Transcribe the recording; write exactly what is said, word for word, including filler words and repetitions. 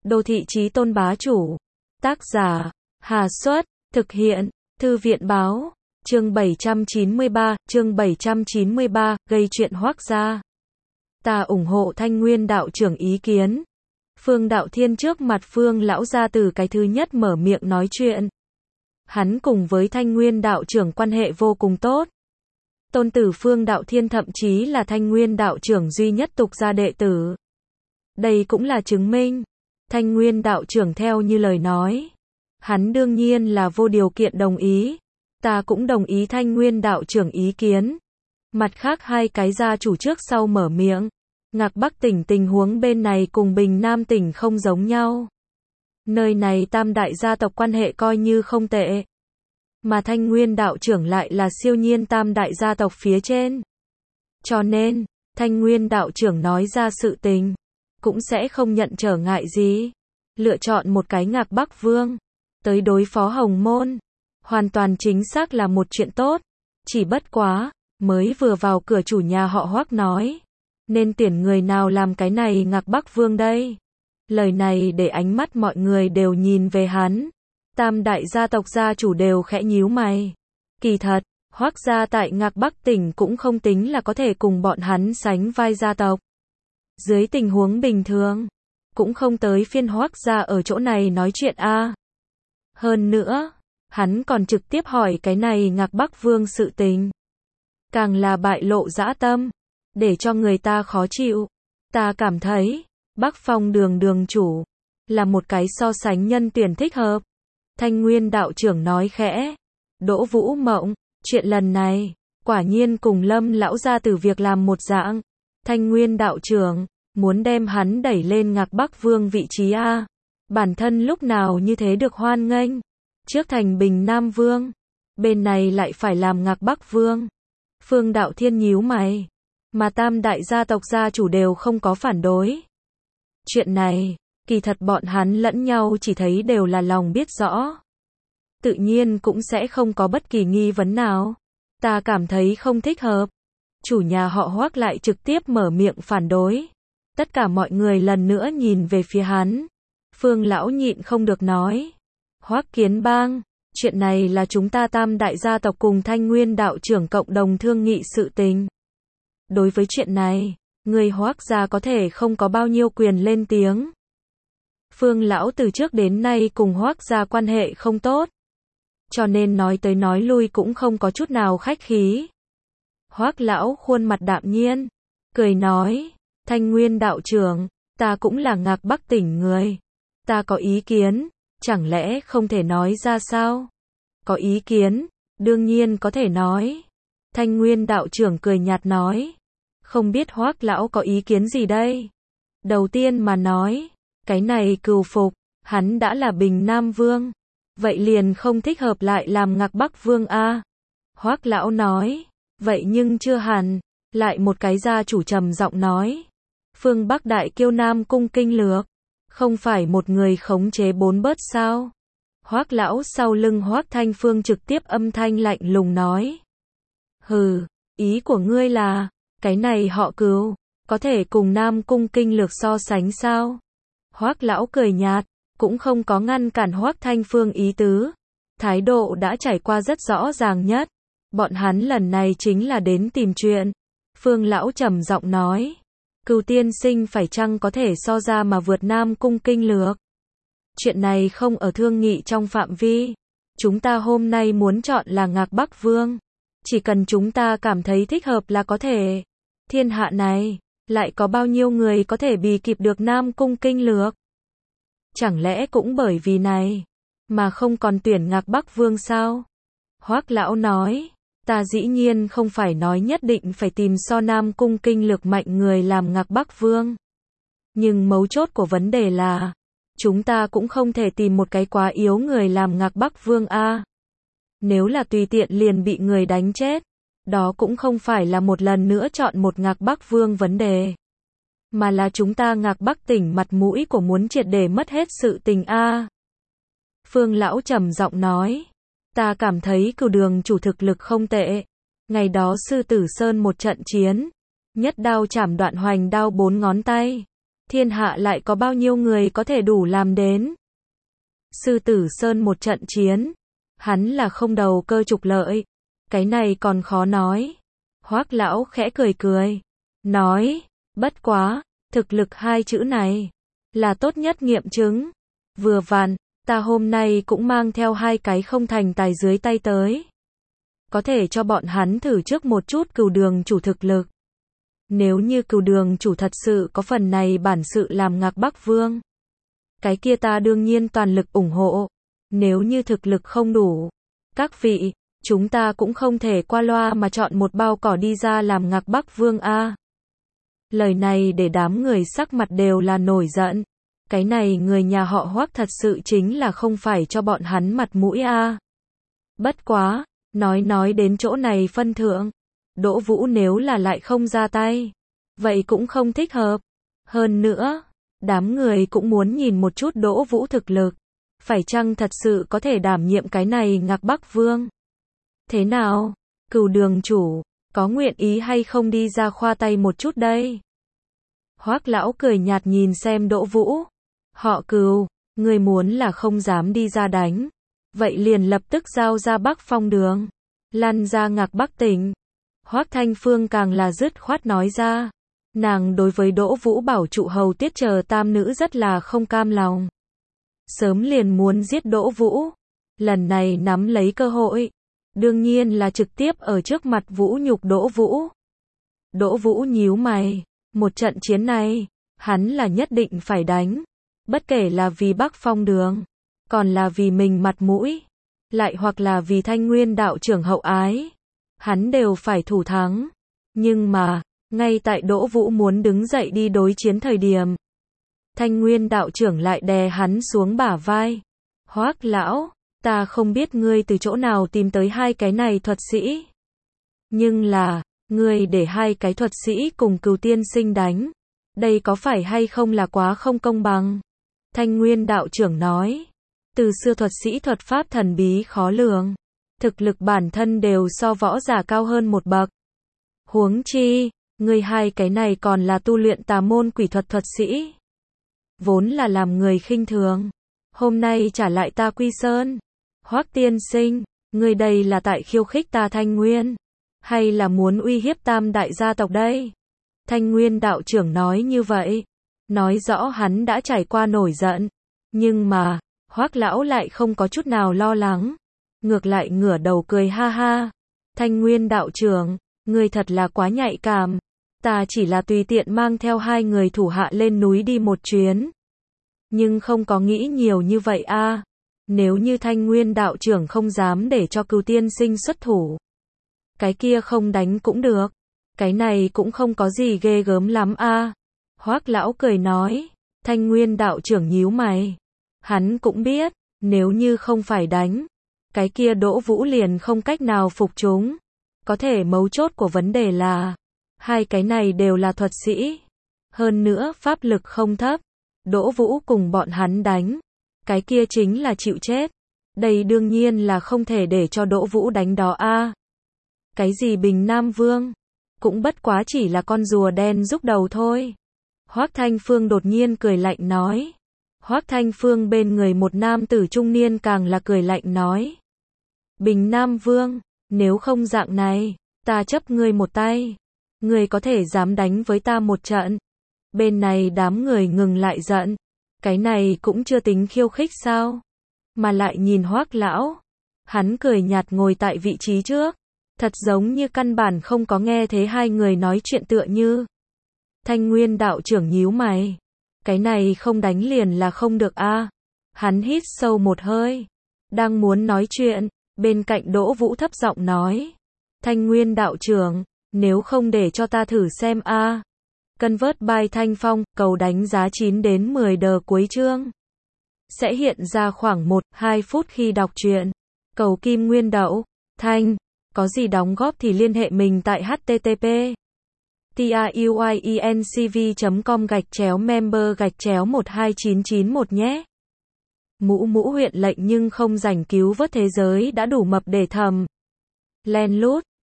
Đô thị chí tôn bá chủ. Tác giả, Hà Xuất, thực hiện, Thư viện báo, chương bảy trăm chín mươi ba, chương bảy trăm chín mươi ba, gây chuyện Hoắc gia. Ta ủng hộ Thanh Nguyên đạo trưởng ý kiến. Phương Đạo Thiên trước mặt Phương lão gia từ cái thứ nhất mở miệng nói chuyện. Hắn cùng với Thanh Nguyên đạo trưởng quan hệ vô cùng tốt. Tôn tử Phương Đạo Thiên thậm chí là Thanh Nguyên đạo trưởng duy nhất tục gia đệ tử. Đây cũng là chứng minh. Thanh Nguyên đạo trưởng theo như lời nói. Hắn đương nhiên là vô điều kiện đồng ý. Ta cũng đồng ý Thanh Nguyên đạo trưởng ý kiến. Mặt khác hai cái gia chủ trước sau mở miệng. Ngạc Bắc tỉnh tình huống bên này cùng Bình Nam tỉnh không giống nhau. Nơi này tam đại gia tộc quan hệ coi như không tệ. Mà Thanh Nguyên đạo trưởng lại là siêu nhiên tam đại gia tộc phía trên. Cho nên, Thanh Nguyên đạo trưởng nói ra sự tình, cũng sẽ không nhận trở ngại gì. Lựa chọn một cái Ngạc Bắc Vương, tới đối phó Hồng Môn. Hoàn toàn chính xác là một chuyện tốt. Chỉ bất quá, mới vừa vào cửa chủ nhà họ Hoắc nói. Nên tuyển người nào làm cái này Ngạc Bắc Vương đây? Lời này để ánh mắt mọi người đều nhìn về hắn. Tam đại gia tộc gia chủ đều khẽ nhíu mày. Kỳ thật, Hoắc gia tại Ngạc Bắc tỉnh cũng không tính là có thể cùng bọn hắn sánh vai gia tộc. Dưới tình huống bình thường, cũng không tới phiên Hoắc gia ở chỗ này nói chuyện a. Hơn nữa, hắn còn trực tiếp hỏi cái này Ngạc Bắc Vương sự tình. Càng là bại lộ dã tâm, để cho người ta khó chịu. Ta cảm thấy, Bắc Phong đường đường chủ, là một cái so sánh nhân tuyển thích hợp. Thanh Nguyên đạo trưởng nói khẽ. Đỗ Vũ Mộng, chuyện lần này, quả nhiên cùng Lâm lão gia từ việc làm một dạng. Thanh Nguyên đạo trưởng, muốn đem hắn đẩy lên Ngạc Bắc Vương vị trí a. Bản thân lúc nào như thế được hoan nghênh. Trước thành Bình Nam Vương, bên này lại phải làm Ngạc Bắc Vương. Phương Đạo Thiên nhíu mày. Mà tam đại gia tộc gia chủ đều không có phản đối. Chuyện này, kỳ thật bọn hắn lẫn nhau chỉ thấy đều là lòng biết rõ. Tự nhiên cũng sẽ không có bất kỳ nghi vấn nào. Ta cảm thấy không thích hợp. Chủ nhà họ Hoắc lại trực tiếp mở miệng phản đối. Tất cả mọi người lần nữa nhìn về phía hắn. Phương lão nhịn không được nói. Hoắc Kiến Bang, chuyện này là chúng ta tam đại gia tộc cùng Thanh Nguyên đạo trưởng cộng đồng thương nghị sự tình. Đối với chuyện này, người Hoắc gia có thể không có bao nhiêu quyền lên tiếng. Phương lão từ trước đến nay cùng Hoắc gia quan hệ không tốt. Cho nên nói tới nói lui cũng không có chút nào khách khí. Hoắc lão khuôn mặt đạm nhiên, cười nói, Thanh Nguyên đạo trưởng, ta cũng là Ngạc Bắc tỉnh người. Ta có ý kiến, chẳng lẽ không thể nói ra sao? Có ý kiến, đương nhiên có thể nói. Thanh Nguyên đạo trưởng cười nhạt nói, không biết Hoắc lão có ý kiến gì đây? Đầu tiên mà nói, cái này cừu phục, hắn đã là Bình Nam Vương. Vậy liền không thích hợp lại làm Ngạc Bắc Vương a. Hoắc lão nói, vậy nhưng chưa hẳn. Lại một cái gia chủ trầm giọng nói, phương Bắc đại kiêu Nam cung kinh lược, không phải một người khống chế bốn bớt sao? Hoắc lão sau lưng Hoắc Thanh Phương trực tiếp âm thanh lạnh lùng nói, hừ, ý của ngươi là, cái này họ Cừu, có thể cùng Nam cung kinh lược so sánh sao? Hoắc lão cười nhạt, cũng không có ngăn cản Hoắc Thanh Phương ý tứ. Thái độ đã trải qua rất rõ ràng nhất. Bọn hắn lần này chính là đến tìm chuyện. Phương lão trầm giọng nói, Cừu tiên sinh phải chăng có thể so ra mà vượt Nam cung kinh lược? Chuyện này không ở thương nghị trong phạm vi. Chúng ta hôm nay muốn chọn là Ngạc Bắc Vương. Chỉ cần chúng ta cảm thấy thích hợp là có thể. Thiên hạ này, lại có bao nhiêu người có thể bì kịp được Nam cung kinh lược? Chẳng lẽ cũng bởi vì này, mà không còn tuyển Ngạc Bắc Vương sao? Hoắc lão nói, ta dĩ nhiên không phải nói nhất định phải tìm so Nam cung kinh lược mạnh người làm Ngạc Bắc Vương. Nhưng mấu chốt của vấn đề là, chúng ta cũng không thể tìm một cái quá yếu người làm Ngạc Bắc Vương a. Nếu là tùy tiện liền bị người đánh chết, đó cũng không phải là một lần nữa chọn một Ngạc Bắc Vương vấn đề. Mà là chúng ta Ngạc Bắc tỉnh mặt mũi của muốn triệt để mất hết sự tình a. Phương lão trầm giọng nói, ta cảm thấy Cừu đường chủ thực lực không tệ. Ngày đó Sư Tử Sơn một trận chiến, nhất đao chảm đoạn Hoành đao bốn ngón tay. thiên hạ lại có bao nhiêu người có thể đủ làm đến. Sư Tử Sơn một trận chiến, hắn là không đầu cơ trục lợi, cái này còn khó nói. Hoắc lão khẽ cười cười, nói, bất quá, thực lực hai chữ này, là tốt nhất nghiệm chứng. Vừa vặn, ta hôm nay cũng mang theo hai cái không thành tài dưới tay tới. Có thể cho bọn hắn thử trước một chút Cửu Đường chủ thực lực. Nếu như Cửu Đường chủ thật sự có phần này bản sự làm Ngạc Bắc Vương, cái kia ta đương nhiên toàn lực ủng hộ. Nếu như thực lực không đủ, các vị, chúng ta cũng không thể qua loa mà chọn một bao cỏ đi ra làm Ngạc Bắc Vương a. Lời này để đám người sắc mặt đều là nổi giận. Cái này người nhà họ Hoắc thật sự chính là không phải cho bọn hắn mặt mũi a. Bất quá, nói nói đến chỗ này phân thượng, Đỗ Vũ nếu là lại không ra tay, vậy cũng không thích hợp. Hơn nữa, đám người cũng muốn nhìn một chút Đỗ Vũ thực lực, phải chăng thật sự có thể đảm nhiệm cái này Ngạc Bắc Vương. Thế nào, Cửu Đường chủ, có nguyện ý hay không đi ra khoa tay một chút đây? Hoắc lão cười nhạt nhìn xem Đỗ Vũ. Họ Cửu, người muốn là không dám đi ra đánh, vậy liền lập tức giao ra Bắc Phong đường, lăn ra Ngạc Bắc tỉnh. Hoắc Thanh Phương càng là dứt khoát nói ra. Nàng đối với Đỗ Vũ bảo trụ hầu tiết chờ tam nữ rất là không cam lòng. Sớm liền muốn giết Đỗ Vũ. Lần này nắm lấy cơ hội, đương nhiên là trực tiếp ở trước mặt Vũ nhục Đỗ Vũ. Đỗ Vũ nhíu mày, một trận chiến này, hắn là nhất định phải đánh. Bất kể là vì Bắc Phong đường, còn là vì mình mặt mũi, lại hoặc là vì Thanh Nguyên đạo trưởng hậu ái, hắn đều phải thủ thắng. Nhưng mà, ngay tại Đỗ Vũ muốn đứng dậy đi đối chiến thời điểm, Thanh Nguyên đạo trưởng lại đè hắn xuống bả vai. Hoắc lão, ta không biết ngươi từ chỗ nào tìm tới hai cái này thuật sĩ. Nhưng là, ngươi để hai cái thuật sĩ cùng Cửu tiên sinh đánh, đây có phải hay không là quá không công bằng? Thanh Nguyên đạo trưởng nói, từ xưa thuật sĩ thuật pháp thần bí khó lường, thực lực bản thân đều so võ giả cao hơn một bậc. Huống chi, ngươi hai cái này còn là tu luyện tà môn quỷ thuật thuật sĩ, vốn là làm người khinh thường, hôm nay trả lại ta Quy Sơn. Hoắc tiên sinh, ngươi đây là tại khiêu khích ta Thanh Nguyên, hay là muốn uy hiếp tam đại gia tộc đây? Thanh Nguyên đạo trưởng nói như vậy, nói rõ hắn đã trải qua nổi giận, nhưng mà, Hoắc lão lại không có chút nào lo lắng, ngược lại ngửa đầu cười ha ha. Thanh Nguyên đạo trưởng, ngươi thật là quá nhạy cảm, ta chỉ là tùy tiện mang theo hai người thủ hạ lên núi đi một chuyến, nhưng không có nghĩ nhiều như vậy a. Nếu như Thanh Nguyên đạo trưởng không dám để cho Cửu tiên sinh xuất thủ, cái kia không đánh cũng được, cái này cũng không có gì ghê gớm lắm a. Hoắc lão cười nói. Thanh Nguyên đạo trưởng nhíu mày, hắn cũng biết, nếu như không phải đánh, cái kia Đỗ Vũ liền không cách nào phục chúng. Có thể mấu chốt của vấn đề là, hai cái này đều là thuật sĩ, hơn nữa pháp lực không thấp. Đỗ Vũ cùng bọn hắn đánh, cái kia chính là chịu chết. Đây đương nhiên là không thể để cho Đỗ Vũ đánh đó a. Cái gì Bình Nam Vương, cũng bất quá chỉ là con rùa đen rúc đầu thôi. Hoắc Thanh Phương đột nhiên cười lạnh nói. Hoắc Thanh Phương bên người một nam tử trung niên càng là cười lạnh nói. Bình Nam Vương, nếu không dạng này, ta chấp ngươi một tay. Ngươi có thể dám đánh với ta một trận. Bên này đám người ngừng lại giận. Cái này cũng chưa tính khiêu khích sao? Mà lại nhìn Hoắc lão, hắn cười nhạt ngồi tại vị trí trước, thật giống như căn bản không có nghe thấy hai người nói chuyện tựa như. Thanh Nguyên đạo trưởng nhíu mày, cái này không đánh liền là không được a. Hắn hít sâu một hơi, đang muốn nói chuyện, bên cạnh Đỗ Vũ thấp giọng nói. Thanh Nguyên đạo trưởng, nếu không để cho ta thử xem a. Convert by Thanh Phong, cầu đánh giá chín đến mười đờ cuối chương. Sẽ hiện ra khoảng một đến hai phút khi đọc truyện. Cầu Kim Nguyên Đậu, Thanh, có gì đóng góp thì liên hệ mình tại h t t p truyencv chấm com gạch chéo member gạch chéo một hai chín chín một nhé. Mũ mũ huyện lệnh nhưng không rảnh cứu vớt thế giới đã đủ mập để thầm. Len lút,